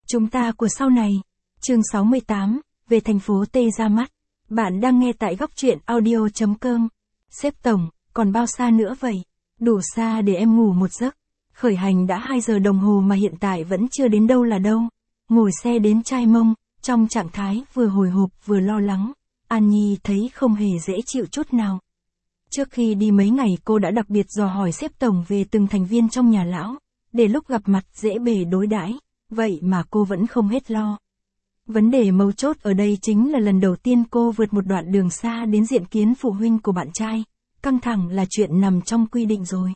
Chúng ta của sau này. Chương 68, về thành phố T ra mắt. Bạn đang nghe tại góc truyện audio.com. Sếp tổng, còn bao xa nữa vậy? Đủ xa để em ngủ một giấc. Khởi hành đã 2 giờ đồng hồ mà hiện tại vẫn chưa đến đâu là đâu. Ngồi xe đến Chai Mông, trong trạng thái vừa hồi hộp vừa lo lắng. An Nhi thấy không hề dễ chịu chút nào. Trước khi đi mấy ngày cô đã đặc biệt dò hỏi sếp tổng về từng thành viên trong nhà lão, để lúc gặp mặt dễ bề đối đãi. Vậy mà cô vẫn không hết lo. Vấn đề mấu chốt ở đây chính là lần đầu tiên cô vượt một đoạn đường xa đến diện kiến phụ huynh của bạn trai. Căng thẳng là chuyện nằm trong quy định rồi.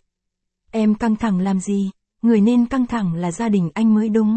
Em căng thẳng làm gì? Người nên căng thẳng là gia đình anh mới đúng.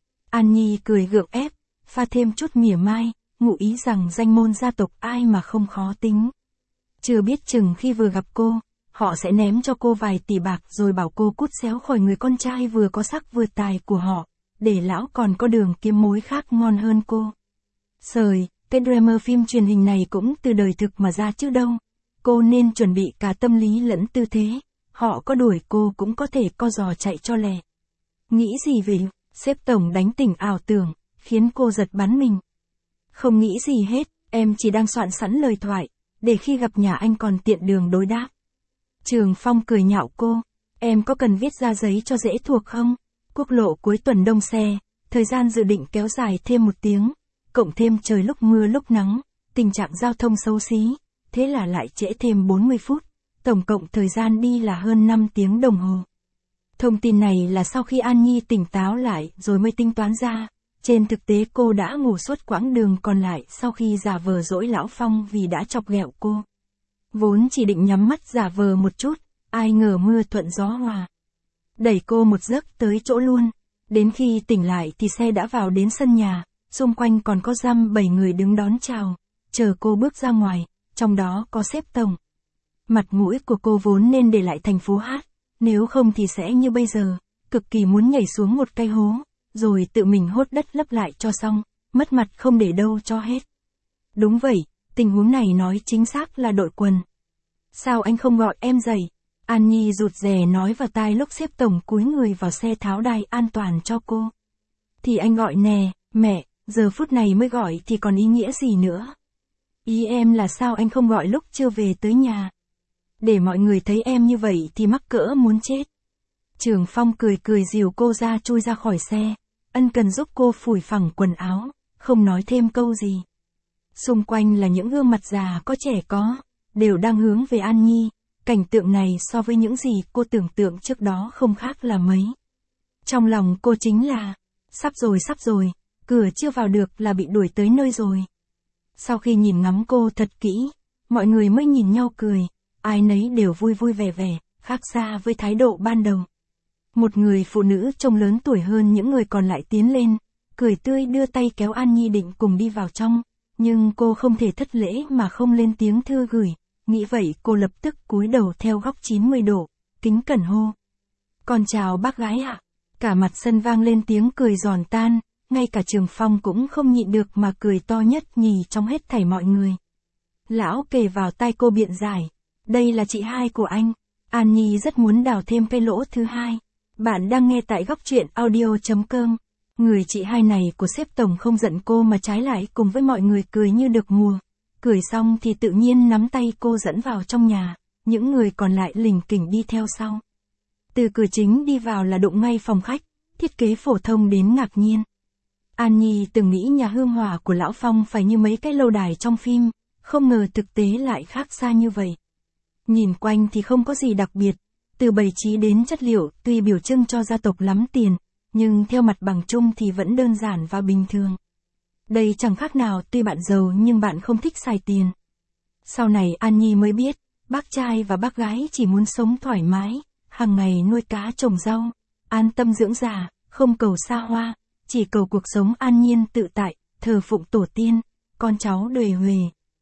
An Nhi cười gượng ép, pha thêm chút mỉa mai, ngụ ý rằng danh môn gia tộc ai mà không khó tính. Chưa biết chừng khi vừa gặp cô, họ sẽ ném cho cô vài tỷ bạc rồi bảo cô cút xéo khỏi người con trai vừa có sắc vừa tài của họ, để lão còn có đường kiếm mối khác ngon hơn cô. Sời, cái drama phim truyền hình này cũng từ đời thực mà ra chứ đâu. Cô nên chuẩn bị cả tâm lý lẫn tư thế, họ có đuổi cô cũng có thể co giò chạy cho lẹ. Nghĩ gì về, sếp tổng đánh tỉnh ảo tưởng, khiến cô giật bắn mình. Không nghĩ gì hết, em chỉ đang soạn sẵn lời thoại, để khi gặp nhà anh còn tiện đường đối đáp. Trường Phong cười nhạo cô, em có cần viết ra giấy cho dễ thuộc không? Quốc lộ cuối tuần đông xe, thời gian dự định kéo dài thêm 1 tiếng, cộng thêm trời lúc mưa lúc nắng, tình trạng giao thông xấu xí, thế là lại trễ thêm 40 phút, tổng cộng thời gian đi là hơn 5 tiếng đồng hồ. Thông tin này là sau khi An Nhi tỉnh táo lại rồi mới tính toán ra, trên thực tế cô đã ngủ suốt quãng đường còn lại sau khi giả vờ dỗi lão Phong vì đã chọc ghẹo cô. Vốn chỉ định nhắm mắt giả vờ một chút, ai ngờ mưa thuận gió hòa. Đẩy cô một giấc tới chỗ luôn, đến khi tỉnh lại thì xe đã vào đến sân nhà, xung quanh còn có dăm 7 người đứng đón chào, chờ cô bước ra ngoài, trong đó có sếp tổng. Mặt mũi của cô vốn nên để lại thành phố hát, nếu không thì sẽ như bây giờ, cực kỳ muốn nhảy xuống một cái hố, rồi tự mình hốt đất lấp lại cho xong, mất mặt không để đâu cho hết. Đúng vậy, tình huống này nói chính xác là đội quần. Sao anh không gọi em dậy? An Nhi rụt rè nói vào tai lúc sếp tổng cúi người vào xe tháo đai an toàn cho cô. Thì anh gọi nè, mẹ, giờ phút này mới gọi thì còn ý nghĩa gì nữa? Ý em là sao anh không gọi lúc chưa về tới nhà? Để mọi người thấy em như vậy thì mắc cỡ muốn chết. Trường Phong cười cười dìu cô ra chui ra khỏi xe, ân cần giúp cô phủi phẳng quần áo, không nói thêm câu gì. Xung quanh là những gương mặt già có trẻ có, đều đang hướng về An Nhi. Cảnh tượng này so với những gì cô tưởng tượng trước đó không khác là mấy. Trong lòng cô chính là, sắp rồi, cửa chưa vào được là bị đuổi tới nơi rồi. Sau khi nhìn ngắm cô thật kỹ, mọi người mới nhìn nhau cười, ai nấy đều vui vui vẻ vẻ, khác xa với thái độ ban đầu. Một người phụ nữ trông lớn tuổi hơn những người còn lại tiến lên, cười tươi đưa tay kéo An Nhi định cùng đi vào trong, nhưng cô không thể thất lễ mà không lên tiếng thưa gửi. Nghĩ vậy cô lập tức cúi đầu theo góc 90 độ, kính cẩn hô. Con chào bác gái ạ. Cả mặt sân vang lên tiếng cười giòn tan, ngay cả Trường Phong cũng không nhịn được mà cười to nhất nhì trong hết thảy mọi người. Lão kề vào tai cô biện giải. Đây là chị hai của anh. An Nhi rất muốn đào thêm cái lỗ thứ hai. Bạn đang nghe tại góc truyện audio.com. Người chị hai này của sếp tổng không giận cô mà trái lại cùng với mọi người cười như được mùa. Cười xong thì tự nhiên nắm tay cô dẫn vào trong nhà, những người còn lại lỉnh kỉnh đi theo sau. Từ cửa chính đi vào là đụng ngay phòng khách, thiết kế phổ thông đến ngạc nhiên. An Nhi từng nghĩ nhà hương hỏa của lão Phong phải như mấy cái lâu đài trong phim, không ngờ thực tế lại khác xa như vậy. Nhìn quanh thì không có gì đặc biệt, từ bày trí đến chất liệu tuy biểu trưng cho gia tộc lắm tiền, nhưng theo mặt bằng chung thì vẫn đơn giản và bình thường. Đây chẳng khác nào tuy bạn giàu nhưng bạn không thích xài tiền. Sau này An Nhi mới biết, bác trai và bác gái chỉ muốn sống thoải mái, hàng ngày nuôi cá trồng rau, an tâm dưỡng già, không cầu xa hoa, chỉ cầu cuộc sống an nhiên tự tại, thờ phụng tổ tiên, con cháu đời huề.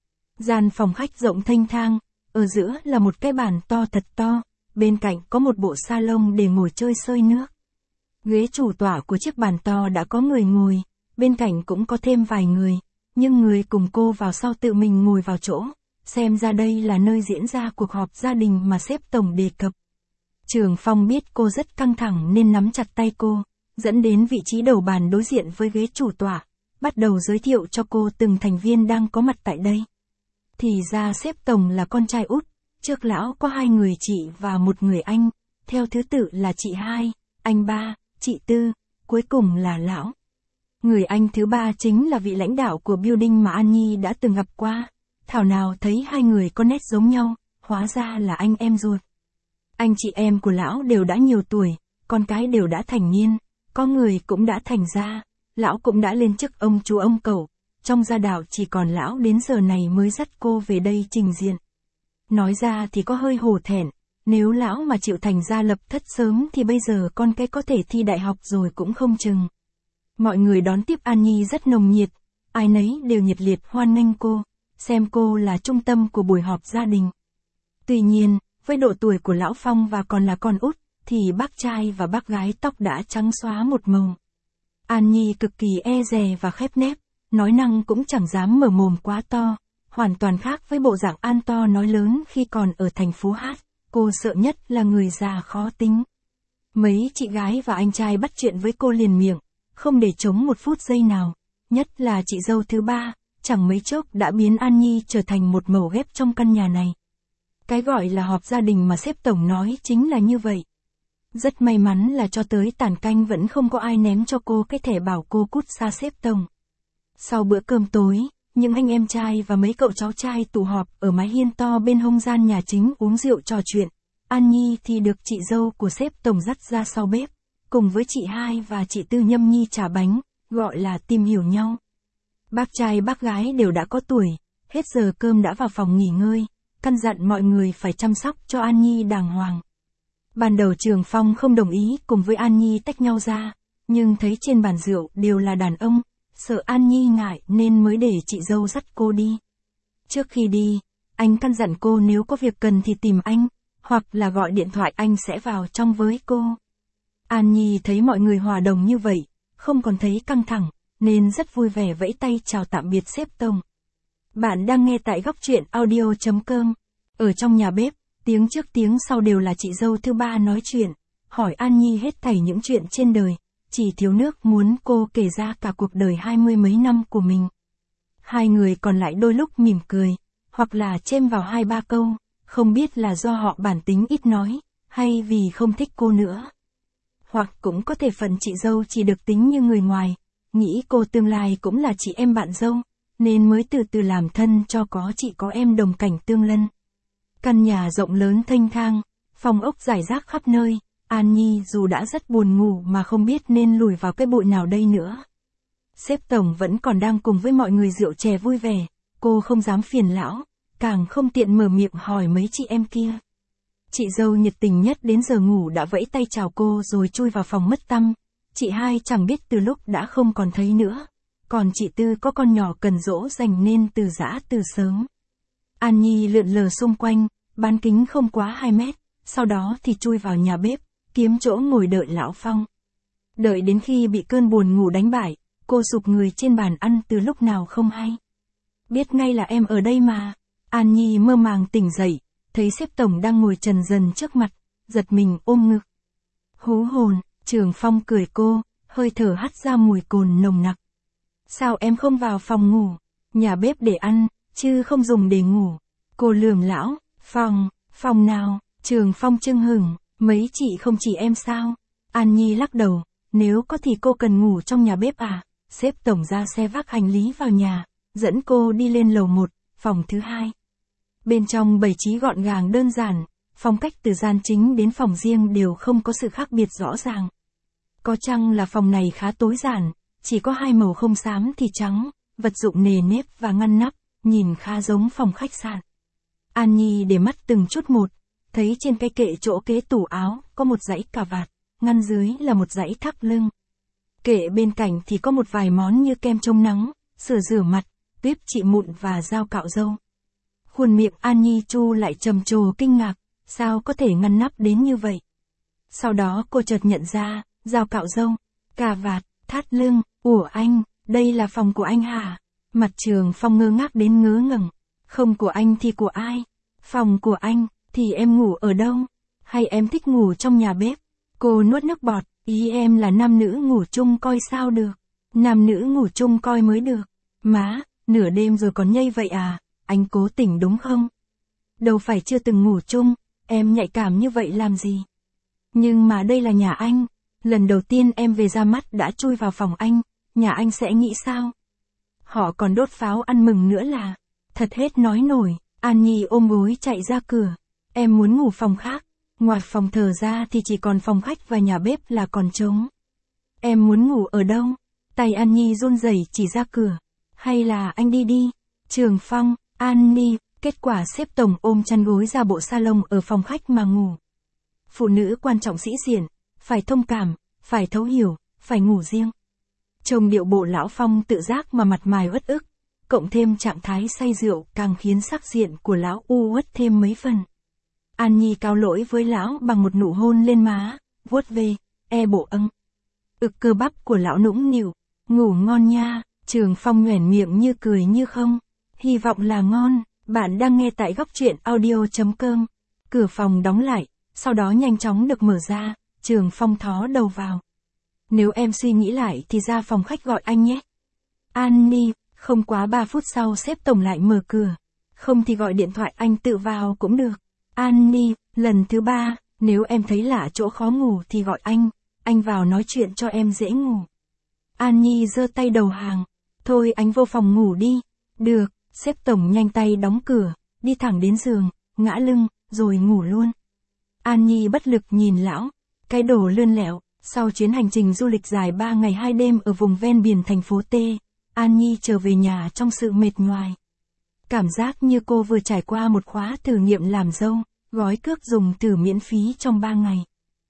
Gian phòng khách rộng thênh thang, ở giữa là một cái bàn to thật to, bên cạnh có một bộ salon để ngồi chơi xơi nước. Ghế chủ tọa của chiếc bàn to đã có người ngồi. Bên cạnh cũng có thêm vài người, nhưng người cùng cô vào sau tự mình ngồi vào chỗ, xem ra đây là nơi diễn ra cuộc họp gia đình mà sếp tổng đề cập. Trường Phong biết cô rất căng thẳng nên nắm chặt tay cô, dẫn đến vị trí đầu bàn đối diện với ghế chủ tọa, bắt đầu giới thiệu cho cô từng thành viên đang có mặt tại đây. Thì ra sếp tổng là con trai út, trước lão có 2 người chị và 1 người anh, theo thứ tự là chị 2, anh 3, chị 4, cuối cùng là lão. Người anh thứ 3 chính là vị lãnh đạo của building mà An Nhi đã từng gặp qua. Thảo nào thấy 2 người có nét giống nhau, hóa ra là anh em ruột. Anh chị em của lão đều đã nhiều tuổi, con cái đều đã thành niên, có người cũng đã thành gia, lão cũng đã lên chức ông chú ông cậu, trong gia đạo chỉ còn lão đến giờ này mới dắt cô về đây trình diện. Nói ra thì có hơi hổ thẹn, nếu lão mà chịu thành gia lập thất sớm thì bây giờ con cái có thể thi đại học rồi cũng không chừng. Mọi người đón tiếp An Nhi rất nồng nhiệt, ai nấy đều nhiệt liệt hoan nghênh cô, xem cô là trung tâm của buổi họp gia đình. Tuy nhiên, với độ tuổi của lão Phong và còn là con út, thì bác trai và bác gái tóc đã trắng xóa một màu. An Nhi cực kỳ e dè và khép nép, nói năng cũng chẳng dám mở mồm quá to, hoàn toàn khác với bộ dạng ăn to nói lớn khi còn ở thành phố Hát, cô sợ nhất là người già khó tính. Mấy chị gái và anh trai bắt chuyện với cô liền miệng, không để trống một phút giây nào, nhất là chị dâu thứ 3, chẳng mấy chốc đã biến An Nhi trở thành một mẩu ghép trong căn nhà này. Cái gọi là họp gia đình mà sếp tổng nói chính là như vậy. Rất may mắn là cho tới tàn canh vẫn không có ai ném cho cô cái thẻ bảo cô cút xa sếp tổng. Sau bữa cơm tối, những anh em trai và mấy cậu cháu trai tụ họp ở mái hiên to bên hông gian nhà chính uống rượu trò chuyện. An Nhi thì được chị dâu của sếp tổng dắt ra sau bếp, cùng với chị 2 và chị 4 nhâm nhi chả bánh, gọi là tìm hiểu nhau. Bác trai bác gái đều đã có tuổi, hết giờ cơm đã vào phòng nghỉ ngơi, căn dặn mọi người phải chăm sóc cho An Nhi đàng hoàng. Ban đầu Trường Phong không đồng ý cùng với An Nhi tách nhau ra, nhưng thấy trên bàn rượu đều là đàn ông, sợ An Nhi ngại nên mới để chị dâu dắt cô đi. Trước khi đi, anh căn dặn cô nếu có việc cần thì tìm anh, hoặc là gọi điện thoại anh sẽ vào trong với cô. An Nhi thấy mọi người hòa đồng như vậy, không còn thấy căng thẳng, nên rất vui vẻ vẫy tay chào tạm biệt sếp tổng. Bạn đang nghe tại góc truyện audio.com. Ở trong nhà bếp, tiếng trước tiếng sau đều là chị dâu thứ 3 nói chuyện, hỏi An Nhi hết thảy những chuyện trên đời, chỉ thiếu nước muốn cô kể ra cả cuộc đời 20 mấy năm của mình. 2 người còn lại đôi lúc mỉm cười, hoặc là chêm vào 2-3 câu, không biết là do họ bản tính ít nói, hay vì không thích cô nữa. Hoặc cũng có thể phần chị dâu chỉ được tính như người ngoài, nghĩ cô tương lai cũng là chị em bạn dâu, nên mới từ từ làm thân cho có chị có em đồng cảnh tương lân. Căn nhà rộng lớn thênh thang, phòng ốc rải rác khắp nơi, An Nhi dù đã rất buồn ngủ mà không biết nên lùi vào cái bụi nào đây nữa. Sếp tổng vẫn còn đang cùng với mọi người rượu chè vui vẻ, cô không dám phiền lão, càng không tiện mở miệng hỏi mấy chị em kia. Chị dâu nhiệt tình nhất đến giờ ngủ đã vẫy tay chào cô rồi chui vào phòng mất tăm, chị 2 chẳng biết từ lúc đã không còn thấy nữa, còn chị 4 có con nhỏ cần dỗ dành nên từ giã từ sớm. An Nhi lượn lờ xung quanh, bán kính không quá 2 mét, sau đó thì chui vào nhà bếp, kiếm chỗ ngồi đợi lão Phong. Đợi đến khi bị cơn buồn ngủ đánh bại, cô sụp người trên bàn ăn từ lúc nào không hay. Biết ngay là em ở đây mà. An Nhi mơ màng tỉnh dậy, thấy sếp tổng đang ngồi trần dần trước mặt, giật mình ôm ngực. Hú hồn, Trường Phong cười cô, hơi thở hắt ra mùi cồn nồng nặc. Sao em không vào phòng ngủ, nhà bếp để ăn, chứ không dùng để ngủ. Cô lườm lão, phòng nào, Trường Phong chưng hửng, mấy chị không chỉ em sao? An Nhi lắc đầu, nếu có thì cô cần ngủ trong nhà bếp à? Sếp tổng ra xe vác hành lý vào nhà, dẫn cô đi lên lầu 1, phòng thứ 2. Bên trong bày trí gọn gàng đơn giản, phong cách từ gian chính đến phòng riêng đều không có sự khác biệt rõ ràng. Có chăng là phòng này khá tối giản, chỉ có 2 màu không xám thì trắng, vật dụng nề nếp và ngăn nắp, nhìn khá giống phòng khách sạn. An Nhi để mắt từng chút một, thấy trên cái kệ chỗ kế tủ áo có một dãy cà vạt, ngăn dưới là một dãy thắt lưng. Kệ bên cạnh thì có một vài món như kem chống nắng, sữa rửa mặt, tuyếp trị mụn và dao cạo râu. Khuôn miệng An Nhi chu lại trầm trồ kinh ngạc, sao có thể ngăn nắp đến như vậy. Sau đó cô chợt nhận ra, dao cạo râu, cà vạt, thắt lưng, ủa anh, đây là phòng của anh hả? Mặt Trường Phong ngơ ngác đến ngớ ngẩn, không của anh thì của ai? Phòng của anh, thì em ngủ ở đâu? Hay em thích ngủ trong nhà bếp? Cô nuốt nước bọt, Ý em là nam nữ ngủ chung coi sao được. Nam nữ ngủ chung coi mới được. Má, nửa đêm rồi còn nhây vậy à, anh cố tình đúng không? Đâu phải chưa từng ngủ chung, em nhạy cảm như vậy làm gì? Nhưng mà đây là nhà anh, lần đầu tiên em về ra mắt đã chui vào phòng anh, nhà anh sẽ nghĩ sao? Họ còn đốt pháo ăn mừng nữa là, thật hết nói nổi. An Nhi ôm gối chạy ra cửa, em muốn ngủ phòng khác, ngoài phòng thờ ra thì chỉ còn phòng khách và nhà bếp là còn trống. Em muốn ngủ ở đâu? Tay An Nhi run rẩy chỉ ra cửa, hay là anh đi đi? Trường Phong, An Nhi, kết quả sếp tổng ôm chăn gối ra bộ salon ở phòng khách mà ngủ. Phụ nữ quan trọng sĩ diện, phải thông cảm, phải thấu hiểu, phải ngủ riêng. Trông điệu bộ lão Phong tự giác mà mặt mày uất ức, cộng thêm trạng thái say rượu càng khiến sắc diện của lão u uất thêm mấy phần. An Nhi cáo lỗi với lão bằng một nụ hôn lên má, vuốt về, bộ âng. Ực cơ bắp của lão nũng nịu, ngủ ngon nha. Trường Phong nhoẻn miệng như cười như không, hy vọng là ngon. Bạn đang nghe tại góc truyện audio.com. Cửa phòng đóng lại, sau đó nhanh chóng được mở ra, Trường Phong thó đầu vào. Nếu em suy nghĩ lại thì ra phòng khách gọi anh nhé. An Nhi, không quá 3 phút sau sếp tổng lại mở cửa. Không thì gọi điện thoại anh tự vào cũng được. An Nhi, lần thứ 3, nếu em thấy lạ chỗ khó ngủ thì gọi anh vào nói chuyện cho em dễ ngủ. An Nhi giơ tay đầu hàng. Thôi anh vô phòng ngủ đi. Được, sếp tổng nhanh tay đóng cửa, đi thẳng đến giường, ngã lưng, rồi ngủ luôn. An Nhi bất lực nhìn lão, cái đồ lươn lẹo. Sau chuyến hành trình du lịch dài 3 ngày 2 đêm ở vùng ven biển thành phố T, An Nhi trở về nhà trong sự mệt nhoài. Cảm giác như cô vừa trải qua một khóa thử nghiệm làm dâu, gói cước dùng thử miễn phí trong 3 ngày.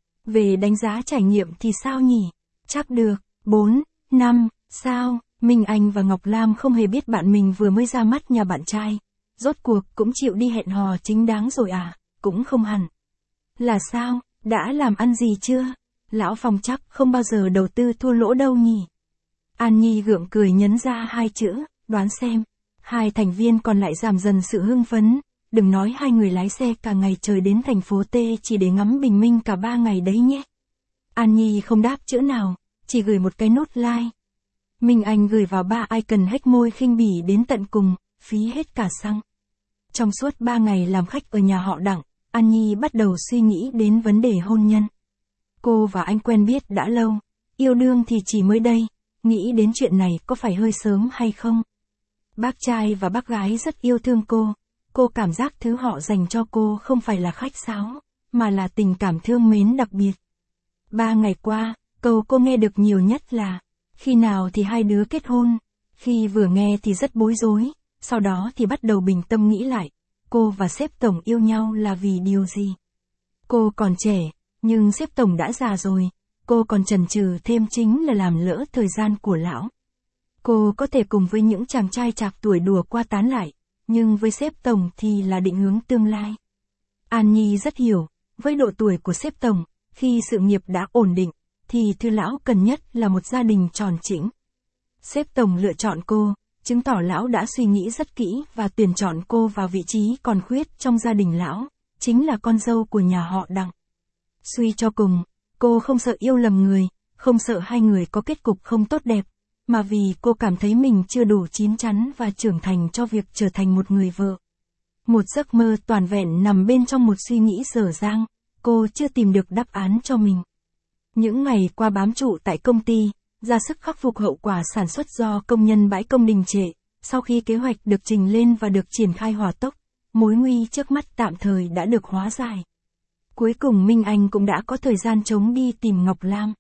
Về đánh giá trải nghiệm thì sao nhỉ? Chắc được, 4, 5, sao? Minh Anh và Ngọc Lam không hề biết bạn mình vừa mới ra mắt nhà bạn trai. Rốt cuộc cũng chịu đi hẹn hò chính đáng rồi à? Cũng không hẳn. Là sao? Đã làm ăn gì chưa? Lão Phong chắc không bao giờ đầu tư thua lỗ đâu nhỉ? An Nhi gượng cười nhấn ra 2 chữ, đoán xem. 2 thành viên còn lại giảm dần sự hưng phấn. Đừng nói 2 người lái xe cả ngày trời đến thành phố T chỉ để ngắm bình minh cả 3 ngày đấy nhé. An Nhi không đáp chữ nào, chỉ gửi một cái nốt like. Minh Anh gửi vào 3 icon hếch môi khinh bỉ đến tận cùng, phí hết cả xăng. Trong suốt 3 ngày làm khách ở nhà họ Đặng, An Nhi bắt đầu suy nghĩ đến vấn đề hôn nhân. Cô và anh quen biết đã lâu, yêu đương thì chỉ mới đây, nghĩ đến chuyện này có phải hơi sớm hay không? Bác trai và bác gái rất yêu thương cô cảm giác thứ họ dành cho cô không phải là khách sáo, mà là tình cảm thương mến đặc biệt. 3 ngày qua, câu cô nghe được nhiều nhất là, khi nào thì hai đứa kết hôn? Khi vừa nghe thì rất bối rối, sau đó thì bắt đầu bình tâm nghĩ lại, cô và sếp tổng yêu nhau là vì điều gì? Cô còn trẻ, nhưng sếp tổng đã già rồi, cô còn chần chừ thêm chính là làm lỡ thời gian của lão. Cô có thể cùng với những chàng trai trạc tuổi đùa qua tán lại, nhưng với sếp tổng thì là định hướng tương lai. An Nhi rất hiểu, với độ tuổi của sếp tổng, khi sự nghiệp đã ổn định, thì thứ lão cần nhất là một gia đình tròn chỉnh. Sếp tổng lựa chọn cô, chứng tỏ lão đã suy nghĩ rất kỹ và tuyển chọn cô vào vị trí còn khuyết trong gia đình lão, chính là con dâu của nhà họ Đặng. Suy cho cùng, cô không sợ yêu lầm người, không sợ hai người có kết cục không tốt đẹp, mà vì cô cảm thấy mình chưa đủ chín chắn và trưởng thành cho việc trở thành một người vợ. Một giấc mơ toàn vẹn nằm bên trong một suy nghĩ dở dang, cô chưa tìm được đáp án cho mình. Những ngày qua bám trụ tại công ty, ra sức khắc phục hậu quả sản xuất do công nhân bãi công đình trệ, sau khi kế hoạch được trình lên và được triển khai hỏa tốc, mối nguy trước mắt tạm thời đã được hóa giải. Cuối cùng Minh Anh cũng đã có thời gian trống đi tìm Ngọc Lam.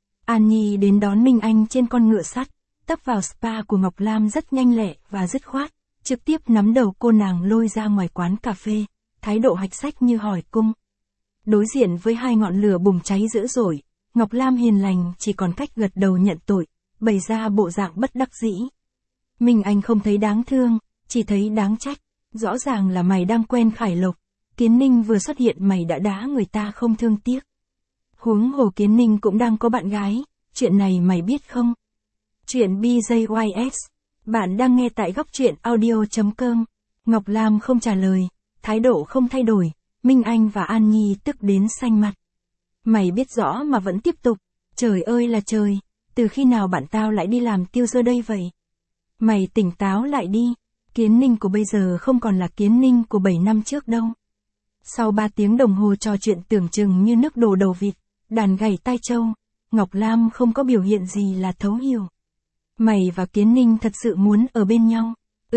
An Nhi đến đón Minh Anh trên con ngựa sắt, tấp vào spa của Ngọc Lam rất nhanh lẹ và dứt khoát, trực tiếp nắm đầu cô nàng lôi ra ngoài quán cà phê, thái độ hạch sách như hỏi cung. Đối diện với 2 ngọn lửa bùng cháy dữ dội, Ngọc Lam hiền lành chỉ còn cách gật đầu nhận tội, bày ra bộ dạng bất đắc dĩ. Minh Anh không thấy đáng thương, chỉ thấy đáng trách, rõ ràng là mày đang quen Khải Lộc, Kiến Ninh vừa xuất hiện mày đã đá người ta không thương tiếc. Huống hồ Kiến Ninh cũng đang có bạn gái, chuyện này mày biết không? Chuyện BJYS, bạn đang nghe tại góc truyện audio.com. Ngọc Lam không trả lời, thái độ không thay đổi, Minh Anh và An Nhi tức đến xanh mặt. Mày biết rõ mà vẫn tiếp tục, Trời ơi là trời, từ khi nào bạn tao lại đi làm tiêu dơ đây vậy? Mày tỉnh táo lại đi, Kiến Ninh của bây giờ không còn là Kiến Ninh của 7 năm trước đâu. Sau 3 tiếng đồng hồ trò chuyện tưởng chừng như nước đổ đầu vịt, đàn gảy tai trâu, Ngọc Lam không có biểu hiện gì là thấu hiểu. Mày và Kiến Ninh thật sự muốn ở bên nhau.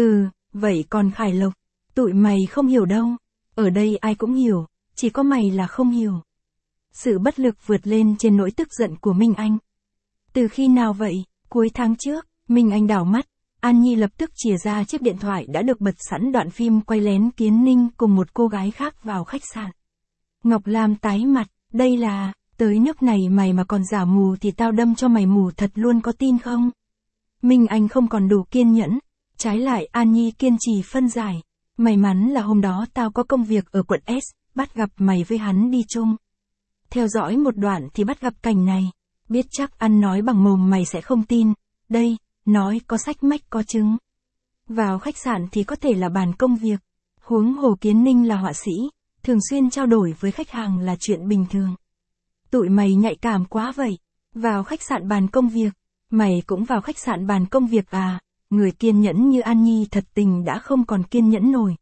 Vậy còn Khải Lộc, tụi mày không hiểu đâu. Ở đây ai cũng hiểu, chỉ có mày là không hiểu. Sự bất lực vượt lên trên nỗi tức giận của Minh Anh. Từ khi nào vậy? Cuối tháng trước, Minh Anh đảo mắt, An Nhi lập tức chìa ra chiếc điện thoại đã được bật sẵn đoạn phim quay lén Kiến Ninh cùng một cô gái khác vào khách sạn. Ngọc Lam tái mặt, đây là, tới nước này mày mà còn giả mù thì tao đâm cho mày mù thật luôn, có tin không? Minh Anh không còn đủ kiên nhẫn, trái lại An Nhi kiên trì phân giải. May mắn là hôm đó tao có công việc ở quận S, bắt gặp mày với hắn đi chung. Theo dõi một đoạn thì bắt gặp cảnh này, biết chắc ăn nói bằng mồm mày sẽ không tin, đây, nói có sách mách có chứng. Vào khách sạn thì có thể là bàn công việc, huống hồ Kiến Ninh là họa sĩ, thường xuyên trao đổi với khách hàng là chuyện bình thường. Tụi mày nhạy cảm quá vậy, vào khách sạn bàn công việc, mày cũng vào khách sạn bàn công việc à? Người kiên nhẫn như An Nhi thật tình đã không còn kiên nhẫn nổi.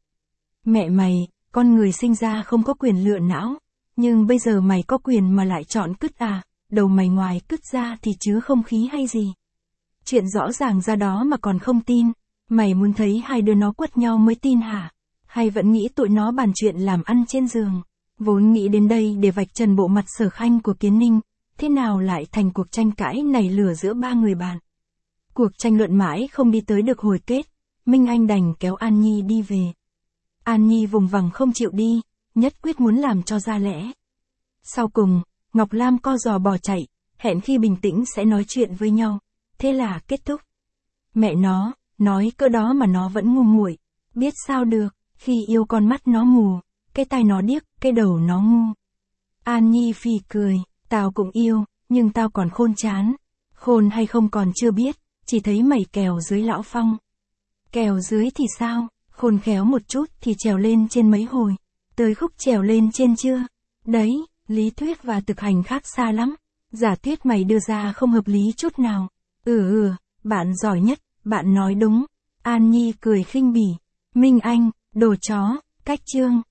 Mẹ mày, con người sinh ra không có quyền lựa não, nhưng bây giờ mày có quyền mà lại chọn cứt à? Đầu mày ngoài cứt ra thì chứa không khí hay gì? Chuyện rõ ràng ra đó mà còn không tin, mày muốn thấy hai đứa nó quất nhau mới tin hả? Hay vẫn nghĩ tụi nó bàn chuyện làm ăn trên giường? Vốn nghĩ đến đây để vạch trần bộ mặt sở khanh của Kiến Ninh, thế nào lại thành cuộc tranh cãi nảy lửa giữa ba người bạn. Cuộc tranh luận mãi không đi tới được hồi kết, Minh Anh đành kéo An Nhi đi về. An Nhi vùng vằng không chịu đi, nhất quyết muốn làm cho ra lẽ. Sau cùng, Ngọc Lam co giò bỏ chạy, hẹn khi bình tĩnh sẽ nói chuyện với nhau. Thế là kết thúc. Mẹ nó, nói cỡ đó mà nó vẫn ngu muội, biết sao được, khi yêu con mắt nó mù, cái tai nó điếc, cái đầu nó ngu. An Nhi phì cười, tao cũng yêu, nhưng tao còn khôn chán. Khôn hay không còn chưa biết, chỉ thấy mày kèo dưới lão Phong. Kèo dưới thì sao, khôn khéo một chút thì trèo lên trên mấy hồi. Tới khúc trèo lên trên chưa? Đấy, lý thuyết và thực hành khác xa lắm. Giả thuyết mày đưa ra không hợp lý chút nào. Bạn giỏi nhất, bạn nói đúng. An Nhi cười khinh bỉ. Minh Anh, đồ chó, cách chương.